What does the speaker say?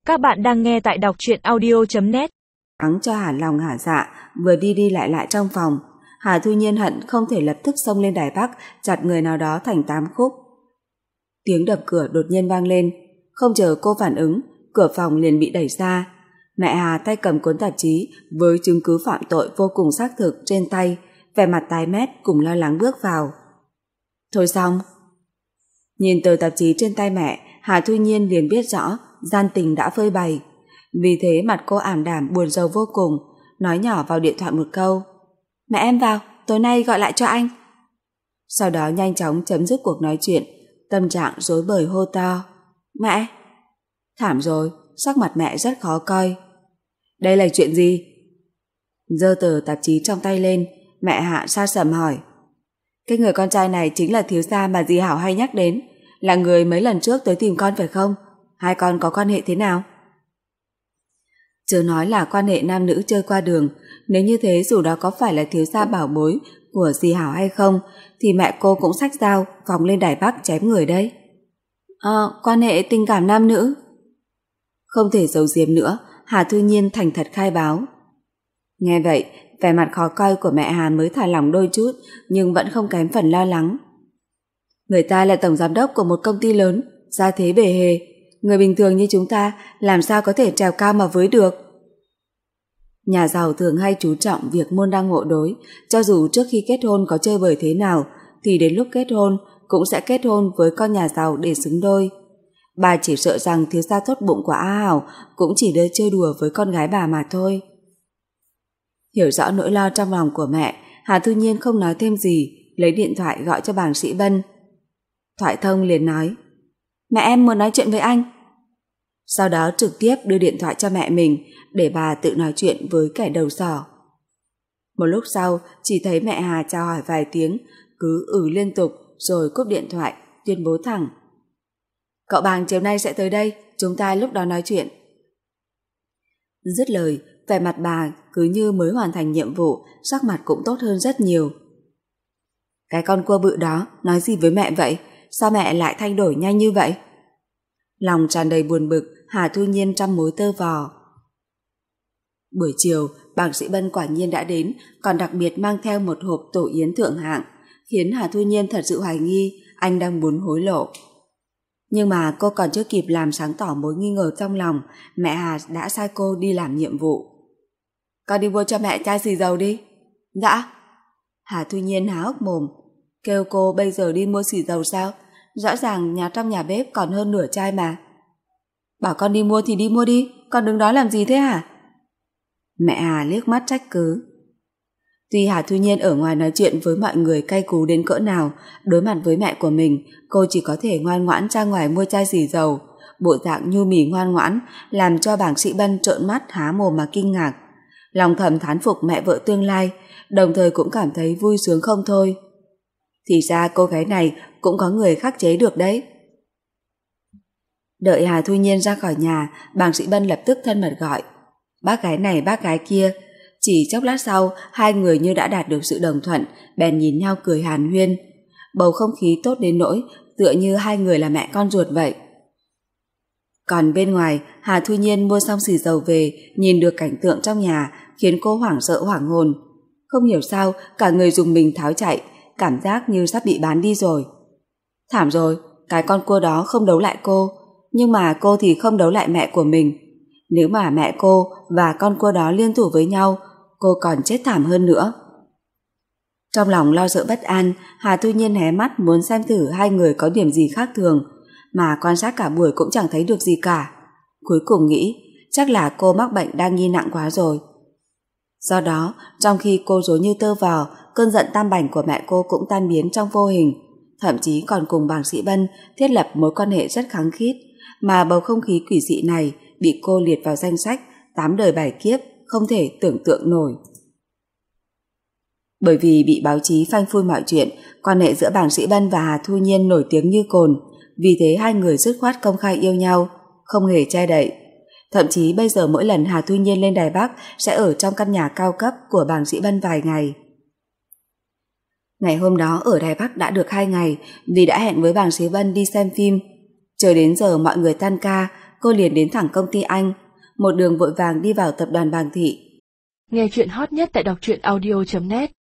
Các bạn đang nghe tại đọc truyện audio.net. Thắng cho hả lòng hả dạ, vừa đi đi lại trong phòng. Hà Thu Nhiên hận không thể lập tức xông lên Đài Bắc, chặt người nào đó thành 8 khúc. Tiếng đập cửa đột nhiên vang lên, không chờ cô phản ứng, cửa phòng liền bị đẩy ra. Mẹ Hà tay cầm cuốn tạp chí với chứng cứ phạm tội vô cùng xác thực trên tay, vẻ mặt tái mét cùng lo lắng bước vào. Thôi xong. Nhìn tờ tạp chí trên tay mẹ, Hà Thu Nhiên liền biết rõ gian tình đã phơi bày. Vì thế mặt cô ảm đạm buồn rầu vô cùng, nói nhỏ vào điện thoại một câu: "Mẹ em vào, tối nay gọi lại cho anh." Sau đó nhanh chóng chấm dứt cuộc nói chuyện, tâm trạng rối bời hô to: "Mẹ!" Thảm rồi, sắc mặt mẹ rất khó coi. "Đây là chuyện gì?" Giơ tờ tạp chí trong tay lên, mẹ Hạ sa sầm hỏi: "Cái người con trai này chính là thiếu gia mà dì Hảo hay nhắc đến, là người mấy lần trước tới tìm con phải không? Hai con có quan hệ thế nào?" Chưa nói là quan hệ nam nữ chơi qua đường, nếu như thế dù đó có phải là thiếu gia bảo bối của dì Hảo hay không, thì mẹ cô cũng xách dao phóng lên Đài Bắc chém người đấy. Quan hệ tình cảm nam nữ. Không thể giấu giếm nữa, Hà Thu Nhiên thành thật khai báo. Nghe vậy, vẻ mặt khó coi của mẹ Hà mới thả lỏng đôi chút, nhưng vẫn không kém phần lo lắng. Người ta là tổng giám đốc của một công ty lớn, gia thế bề hề, người bình thường như chúng ta làm sao có thể trèo cao mà với được. Nhà giàu thường hay chú trọng việc môn đăng hộ đối, cho dù trước khi kết hôn có chơi bời thế nào, thì đến lúc kết hôn cũng sẽ kết hôn với con nhà giàu để xứng đôi. Bà chỉ sợ rằng thiếu gia tốt bụng của A Hảo cũng chỉ đợi chơi đùa với con gái bà mà thôi. Hiểu rõ nỗi lo trong lòng của mẹ, Hà Thu Nhiên không nói thêm gì, lấy điện thoại gọi cho bàng sĩ Bân. Thoại thông liền nói: "Mẹ em muốn nói chuyện với anh." Sau đó trực tiếp đưa điện thoại cho mẹ mình để bà tự nói chuyện với kẻ đầu sỏ. Một lúc sau chỉ thấy mẹ Hà chào hỏi vài tiếng, cứ liên tục rồi cúp điện thoại, tuyên bố thẳng: "Cậu Bàng chiều nay sẽ tới đây, chúng ta lúc đó nói chuyện." Dứt lời, vẻ mặt bà cứ như mới hoàn thành nhiệm vụ, sắc mặt cũng tốt hơn rất nhiều. "Cái con cua bự đó nói gì với mẹ vậy? Sao mẹ lại thay đổi nhanh như vậy?" Lòng tràn đầy buồn bực, Hà Thu Nhiên trăm mối tơ vò. Buổi chiều, bác sĩ Bân quả nhiên đã đến, còn đặc biệt mang theo một hộp tổ yến thượng hạng, khiến Hà Thu Nhiên thật sự hoài nghi anh đang muốn hối lộ. Nhưng mà cô còn chưa kịp làm sáng tỏ mối nghi ngờ trong lòng, mẹ Hà đã sai cô đi làm nhiệm vụ. "Con đi mua cho mẹ chai xì dầu đi." "Dạ." Hà Thu Nhiên há hốc mồm, kêu cô bây giờ đi mua xì dầu sao? Rõ ràng trong nhà bếp còn hơn nửa chai mà. "Bảo con đi mua thì đi mua đi, con đứng đó làm gì thế hả?" Mẹ Hà liếc mắt trách cứ. Tuy Hà Thu Nhiên ở ngoài nói chuyện với mọi người cay cú đến cỡ nào, đối mặt với mẹ của mình, cô chỉ có thể ngoan ngoãn ra ngoài mua chai xì dầu. Bộ dạng nhu mì ngoan ngoãn làm cho bảng sĩ Bân trợn mắt há mồm mà kinh ngạc. Lòng thầm thán phục mẹ vợ tương lai, đồng thời cũng cảm thấy vui sướng không thôi. Thì ra cô gái này cũng có người khắc chế được đấy. Đợi Hà Thu Nhiên ra khỏi nhà, bàng sĩ Bân lập tức thân mật gọi: "Bác gái này bác gái kia." Chỉ chốc lát sau, hai người như đã đạt được sự đồng thuận, bèn nhìn nhau cười hàn huyên. Bầu không khí tốt đến nỗi tựa như hai người là mẹ con ruột vậy. Còn bên ngoài, Hà Thu Nhiên mua xong xì dầu về, nhìn được cảnh tượng trong nhà khiến cô hoảng sợ hoảng hồn. Không hiểu sao cả người dùng mình tháo chạy, cảm giác như sắp bị bán đi rồi. Thảm rồi, cái con cua đó không đấu lại cô, nhưng mà cô thì không đấu lại mẹ của mình. Nếu mà mẹ cô và con cua đó liên thủ với nhau, cô còn chết thảm hơn nữa. Trong lòng lo sợ bất an, Hà Thu Nhiên hé mắt muốn xem thử hai người có điểm gì khác thường, mà quan sát cả buổi cũng chẳng thấy được gì cả. Cuối cùng nghĩ chắc là cô mắc bệnh đa nghi nặng quá rồi. Do đó, trong khi cô rối như tơ vò, cơn giận tam bành của mẹ cô cũng tan biến trong vô hình, thậm chí còn cùng bàng sĩ Bân thiết lập mối quan hệ rất khăng khít, mà bầu không khí quỷ dị này bị cô liệt vào danh sách 8 đời 7 kiếp không thể tưởng tượng nổi. Bởi vì bị báo chí phanh phui mọi chuyện, quan hệ giữa bàng sĩ Bân và Hà Thu Nhiên nổi tiếng như cồn, vì thế hai người dứt khoát công khai yêu nhau, không hề che đậy. Thậm chí bây giờ mỗi lần Hà Thu Nhiên lên Đài Bắc sẽ ở trong căn nhà cao cấp của bàng sĩ Bân vài ngày. Ngày hôm đó ở Đài Bắc đã được 2 ngày, vì đã hẹn với bàng sĩ Bân đi xem phim. Chờ đến giờ mọi người tan ca, cô liền đến thẳng công ty anh, một đường vội vàng đi vào tập đoàn Bàng Thị. Nghe chuyện hot nhất tại đọc truyện audio.net